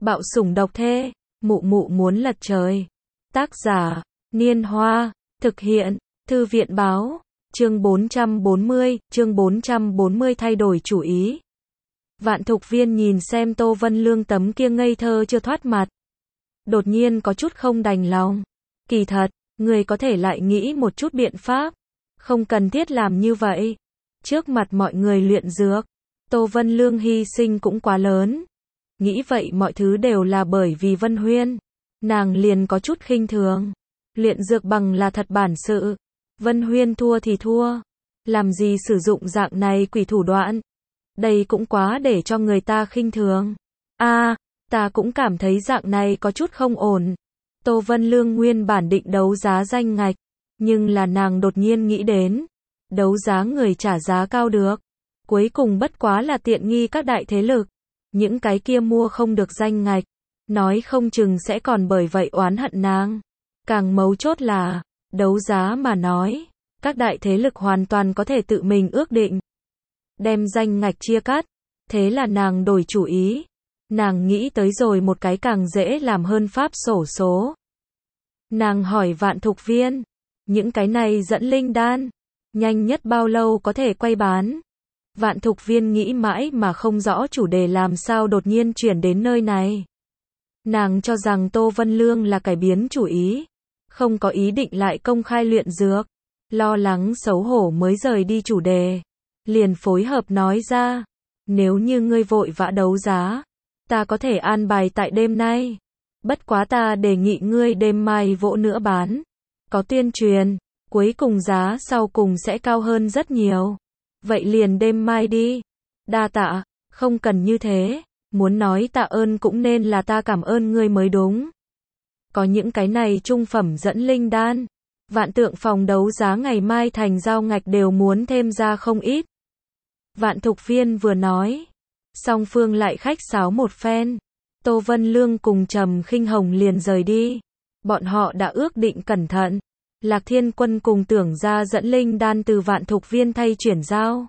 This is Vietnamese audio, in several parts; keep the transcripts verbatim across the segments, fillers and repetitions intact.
Bạo sủng độc thê, mụ mụ muốn lật trời. Tác giả, Niên Hoa, thực hiện, Thư viện báo, chương bốn trăm bốn mươi, chương bốn trăm bốn mươi thay đổi chủ ý. Vạn Thục Viên nhìn xem Tô Vân Lương tấm kia ngây thơ chưa thoát mặt. Đột nhiên có chút không đành lòng. Kỳ thật, người có thể lại nghĩ một chút biện pháp. Không cần thiết làm như vậy. Trước mặt mọi người luyện dược, Tô Vân Lương hy sinh cũng quá lớn. Nghĩ vậy mọi thứ đều là bởi vì Vân Huyên. Nàng liền có chút khinh thường. Luyện dược bằng là thật bản sự. Vân Huyên thua thì thua. Làm gì sử dụng dạng này quỷ thủ đoạn. Đây cũng quá để cho người ta khinh thường. A, à, ta cũng cảm thấy dạng này có chút không ổn. Tô Vân Lương nguyên bản định đấu giá danh ngạch. Nhưng là nàng đột nhiên nghĩ đến. Đấu giá người trả giá cao được. Cuối cùng bất quá là tiện nghi các đại thế lực. Những cái kia mua không được danh ngạch. Nói không chừng sẽ còn bởi vậy oán hận nàng. Càng mấu chốt là, đấu giá mà nói, các đại thế lực hoàn toàn có thể tự mình ước định. Đem danh ngạch chia cắt. Thế là nàng đổi chủ ý. Nàng nghĩ tới rồi một cái càng dễ làm hơn pháp xổ số. Nàng hỏi Vạn Thục Viên. Những cái này dẫn linh đan. Nhanh nhất bao lâu có thể quay bán? Vạn Thục Viên nghĩ mãi mà không rõ chủ đề làm sao đột nhiên chuyển đến nơi này. Nàng cho rằng Tô Vân Lương là cải biến chủ ý. Không có ý định lại công khai luyện dược. Lo lắng xấu hổ mới rời đi chủ đề. Liền phối hợp nói ra. Nếu như ngươi vội vã đấu giá, ta có thể an bài tại đêm nay. Bất quá ta đề nghị ngươi đêm mai vỗ nữa bán. Có tuyên truyền, cuối cùng giá sau cùng sẽ cao hơn rất nhiều. Vậy liền đêm mai đi. Đa tạ, không cần như thế. Muốn nói tạ ơn cũng nên là ta cảm ơn ngươi mới đúng. Có những cái này trung phẩm dẫn linh đan. Vạn Tượng phòng đấu giá ngày mai thành giao ngạch đều muốn thêm ra không ít. Vạn Thục Viên vừa nói. Song phương lại khách sáo một phen. Tô Vân Lương cùng Trầm Khinh Hồng liền rời đi. Bọn họ đã ước định cẩn thận. Lạc Thiên Quân cùng Tưởng ra dẫn linh đan từ Vạn Thục Viên thay chuyển giao.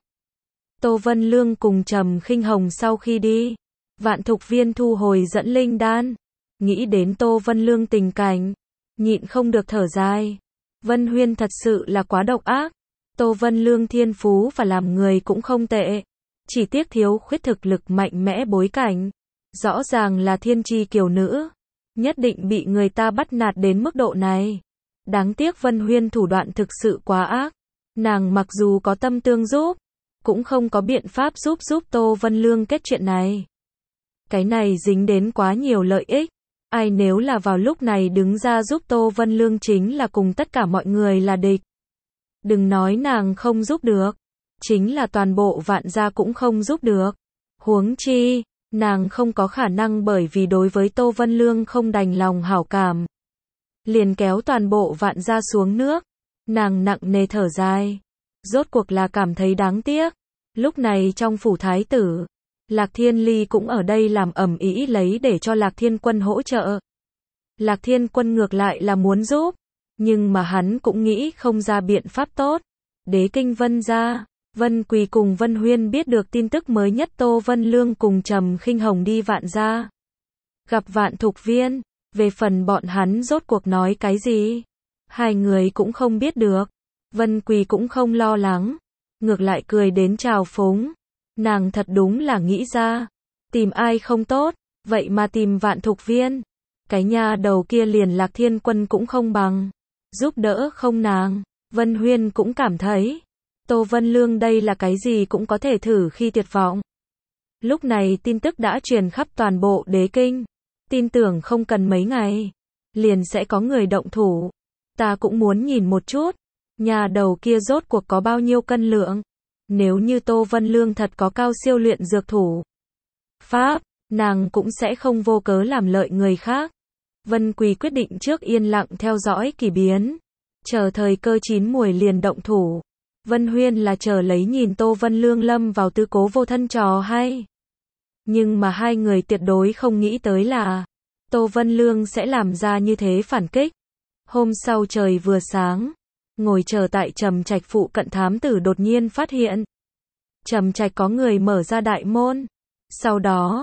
Tô Vân Lương cùng Trầm Khinh Hồng sau khi đi. Vạn Thục Viên thu hồi dẫn linh đan. Nghĩ đến Tô Vân Lương tình cảnh. Nhịn không được thở dài. Vân Huyên thật sự là quá độc ác. Tô Vân Lương thiên phú và làm người cũng không tệ. Chỉ tiếc thiếu khuyết thực lực mạnh mẽ bối cảnh. Rõ ràng là thiên tri kiều nữ. Nhất định bị người ta bắt nạt đến mức độ này. Đáng tiếc Vân Huyên thủ đoạn thực sự quá ác. Nàng mặc dù có tâm tương giúp, cũng không có biện pháp giúp giúp Tô Vân Lương kết chuyện này. Cái này dính đến quá nhiều lợi ích. Ai nếu là vào lúc này đứng ra giúp Tô Vân Lương chính là cùng tất cả mọi người là địch. Đừng nói nàng không giúp được. Chính là toàn bộ Vạn gia cũng không giúp được. Huống chi, nàng không có khả năng bởi vì đối với Tô Vân Lương không đành lòng hảo cảm. Liền kéo toàn bộ Vạn gia xuống nước. Nàng nặng nề thở dài. Rốt cuộc là cảm thấy đáng tiếc. Lúc này trong phủ thái tử, Lạc Thiên Ly cũng ở đây làm ầm ĩ lấy để cho Lạc Thiên Quân hỗ trợ. Lạc Thiên Quân ngược lại là muốn giúp. Nhưng mà hắn cũng nghĩ không ra biện pháp tốt. Đế kinh Vân gia, Vân Quỳ cùng Vân Huyên biết được tin tức mới nhất Tô Vân Lương cùng Trầm Khinh Hồng đi Vạn gia. Gặp Vạn Thục Viên. Về phần bọn hắn rốt cuộc nói cái gì? Hai người cũng không biết được. Vân Quỳ cũng không lo lắng. Ngược lại cười đến trào phúng. Nàng thật đúng là nghĩ ra. Tìm ai không tốt, vậy mà tìm Vạn Thục Viên. Cái nha đầu kia liền Lạc Thiên Quân cũng không bằng. Giúp đỡ không nàng. Vân Huyên cũng cảm thấy. Tô Vân Lương đây là cái gì cũng có thể thử khi tuyệt vọng. Lúc này tin tức đã truyền khắp toàn bộ đế kinh. Tin tưởng không cần mấy ngày. Liền sẽ có người động thủ. Ta cũng muốn nhìn một chút. Nhà đầu kia rốt cuộc có bao nhiêu cân lượng. Nếu như Tô Vân Lương thật có cao siêu luyện dược thủ pháp, nàng cũng sẽ không vô cớ làm lợi người khác. Vân Quỳ quyết định trước yên lặng theo dõi kỳ biến. Chờ thời cơ chín muồi liền động thủ. Vân Huyên là chờ lấy nhìn Tô Vân Lương lâm vào tư cố vô thân trò hay. Nhưng mà hai người tuyệt đối không nghĩ tới là Tô Vân Lương sẽ làm ra như thế phản kích. Hôm sau trời vừa sáng, ngồi chờ tại Trầm Trạch phụ cận thám tử đột nhiên phát hiện Trầm Trạch có người mở ra đại môn. Sau đó,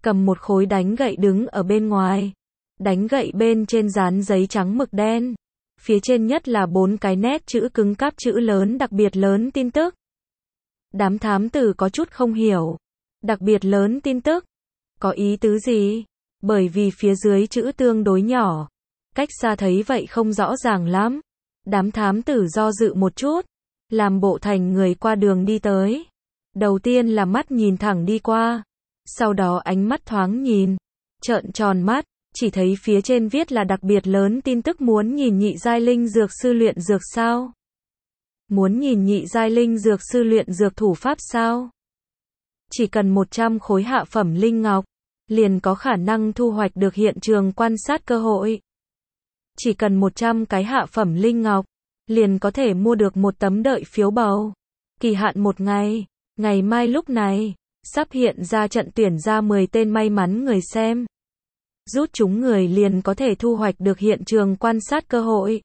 cầm một khối đánh gậy đứng ở bên ngoài. Đánh gậy bên trên dán giấy trắng mực đen. Phía trên nhất là bốn cái nét chữ cứng cáp chữ lớn đặc biệt lớn tin tức. Đám thám tử có chút không hiểu. Đặc biệt lớn tin tức. Có ý tứ gì? Bởi vì phía dưới chữ tương đối nhỏ. Cách xa thấy vậy không rõ ràng lắm. Đám thám tử do dự một chút. Làm bộ thành người qua đường đi tới. Đầu tiên là mắt nhìn thẳng đi qua. Sau đó ánh mắt thoáng nhìn. Trợn tròn mắt. Chỉ thấy phía trên viết là đặc biệt lớn tin tức muốn nhìn nhị giai linh dược sư luyện dược sao? Muốn nhìn nhị giai linh dược sư luyện dược thủ pháp sao? Chỉ cần một trăm khối hạ phẩm linh ngọc, liền có khả năng thu hoạch được hiện trường quan sát cơ hội. Chỉ cần một trăm cái hạ phẩm linh ngọc, liền có thể mua được một tấm đợi phiếu bầu. Kỳ hạn một ngày, ngày mai lúc này, sắp hiện ra trận tuyển ra mười tên may mắn người xem. Rút chúng người liền có thể thu hoạch được hiện trường quan sát cơ hội.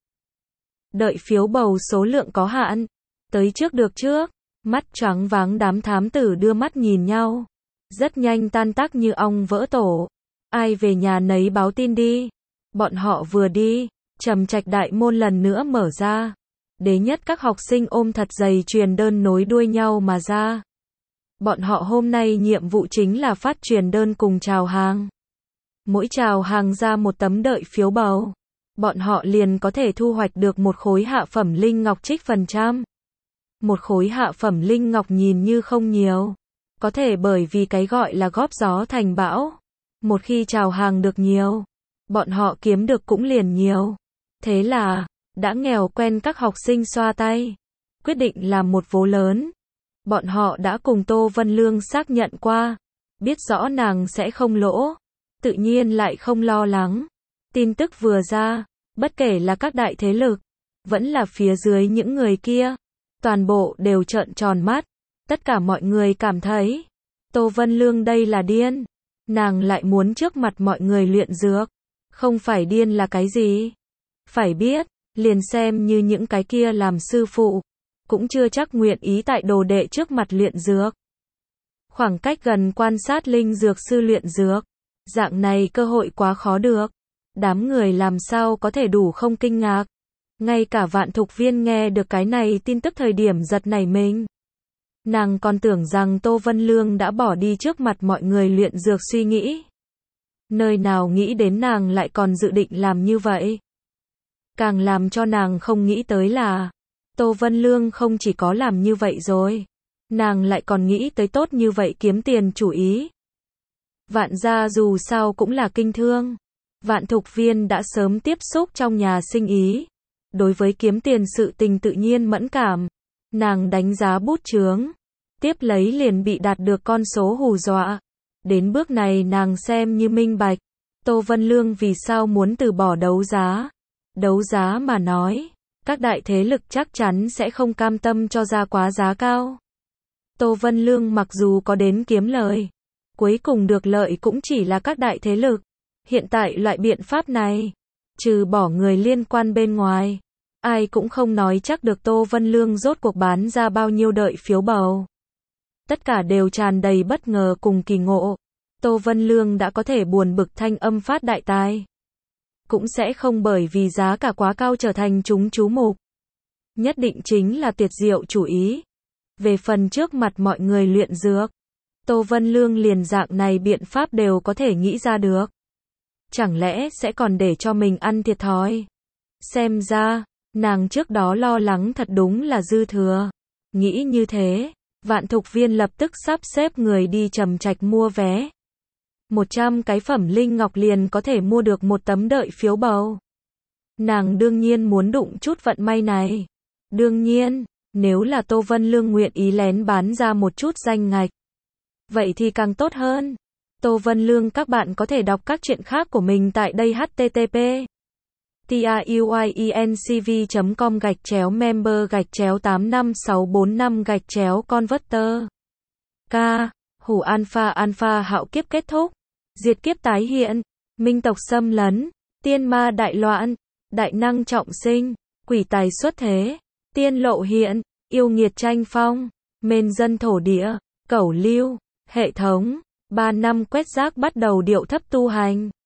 Đợi phiếu bầu số lượng có hạn. Tới trước được trước. Mắt choáng váng đám thám tử đưa mắt nhìn nhau. Rất nhanh tan tác như ong vỡ tổ. Ai về nhà nấy báo tin đi. Bọn họ vừa đi, Trầm Trạch đại môn lần nữa mở ra. Đế nhất các học sinh ôm thật dày truyền đơn nối đuôi nhau mà ra. Bọn họ hôm nay nhiệm vụ chính là phát truyền đơn cùng chào hàng. Mỗi chào hàng ra một tấm đợi phiếu bầu. Bọn họ liền có thể thu hoạch được một khối hạ phẩm linh ngọc trích phần trăm. Một khối hạ phẩm linh ngọc nhìn như không nhiều. Có thể bởi vì cái gọi là góp gió thành bão. Một khi chào hàng được nhiều, bọn họ kiếm được cũng liền nhiều. Thế là, đã nghèo quen các học sinh xoa tay. Quyết định làm một vố lớn. Bọn họ đã cùng Tô Vân Lương xác nhận qua. Biết rõ nàng sẽ không lỗ. Tự nhiên lại không lo lắng. Tin tức vừa ra, bất kể là các đại thế lực, vẫn là phía dưới những người kia, toàn bộ đều trợn tròn mắt. Tất cả mọi người cảm thấy, Tô Vân Lương đây là điên. Nàng lại muốn trước mặt mọi người luyện dược. Không phải điên là cái gì? Phải biết, liền xem như những cái kia làm sư phụ, cũng chưa chắc nguyện ý tại đồ đệ trước mặt luyện dược. Khoảng cách gần quan sát linh dược sư luyện dược. Dạng này cơ hội quá khó được. Đám người làm sao có thể đủ không kinh ngạc. Ngay cả Vạn Thục Viên nghe được cái này tin tức thời điểm giật nảy mình. Nàng còn tưởng rằng Tô Vân Lương đã bỏ đi trước mặt mọi người luyện dược suy nghĩ. Nơi nào nghĩ đến nàng lại còn dự định làm như vậy. Càng làm cho nàng không nghĩ tới là Tô Vân Lương không chỉ có làm như vậy rồi. Nàng lại còn nghĩ tới tốt như vậy kiếm tiền chủ ý. Vạn gia dù sao cũng là kinh thương. Vạn Thục Viên đã sớm tiếp xúc trong nhà sinh ý. Đối với kiếm tiền sự tình tự nhiên mẫn cảm. Nàng đánh giá bút chướng. Tiếp lấy liền bị đạt được con số hù dọa. Đến bước này nàng xem như minh bạch. Tô Vân Lương vì sao muốn từ bỏ đấu giá. Đấu giá mà nói, các đại thế lực chắc chắn sẽ không cam tâm cho ra quá giá cao. Tô Vân Lương mặc dù có đến kiếm lời, cuối cùng được lợi cũng chỉ là các đại thế lực. Hiện tại loại biện pháp này, trừ bỏ người liên quan bên ngoài, ai cũng không nói chắc được Tô Vân Lương rốt cuộc bán ra bao nhiêu đợi phiếu bầu. Tất cả đều tràn đầy bất ngờ cùng kỳ ngộ. Tô Vân Lương đã có thể buồn bực thanh âm phát đại tài. Cũng sẽ không bởi vì giá cả quá cao trở thành chúng chú mục. Nhất định chính là tuyệt diệu chủ ý. Về phần trước mặt mọi người luyện dược, Tô Vân Lương liền dạng này biện pháp đều có thể nghĩ ra được. Chẳng lẽ sẽ còn để cho mình ăn thiệt thòi? Xem ra, nàng trước đó lo lắng thật đúng là dư thừa. Nghĩ như thế, Vạn Thục Viên lập tức sắp xếp người đi Trầm Trạch mua vé. một trăm cái phẩm linh ngọc liền có thể mua được một tấm đợi phiếu bầu. Nàng đương nhiên muốn đụng chút vận may này. Đương nhiên, nếu là Tô Vân Lương nguyện ý lén bán ra một chút danh ngạch, vậy thì càng tốt hơn. Tô Vân Lương các bạn có thể đọc các chuyện khác của mình tại đây h t t p truyencv chấm com gạch chéo member gạch chéo tám năm sáu bốn năm gạch chéo converter. K. Hủ alpha alpha hạo kiếp kết thúc. Diệt kiếp tái hiện. Minh tộc xâm lấn. Tiên ma đại loạn. Đại năng trọng sinh. Quỷ tài xuất thế. Tiên lộ hiện. Yêu nghiệt tranh phong. Mên dân thổ địa. Cẩu lưu. Hệ thống. ba năm quét rác bắt đầu điệu thấp tu hành.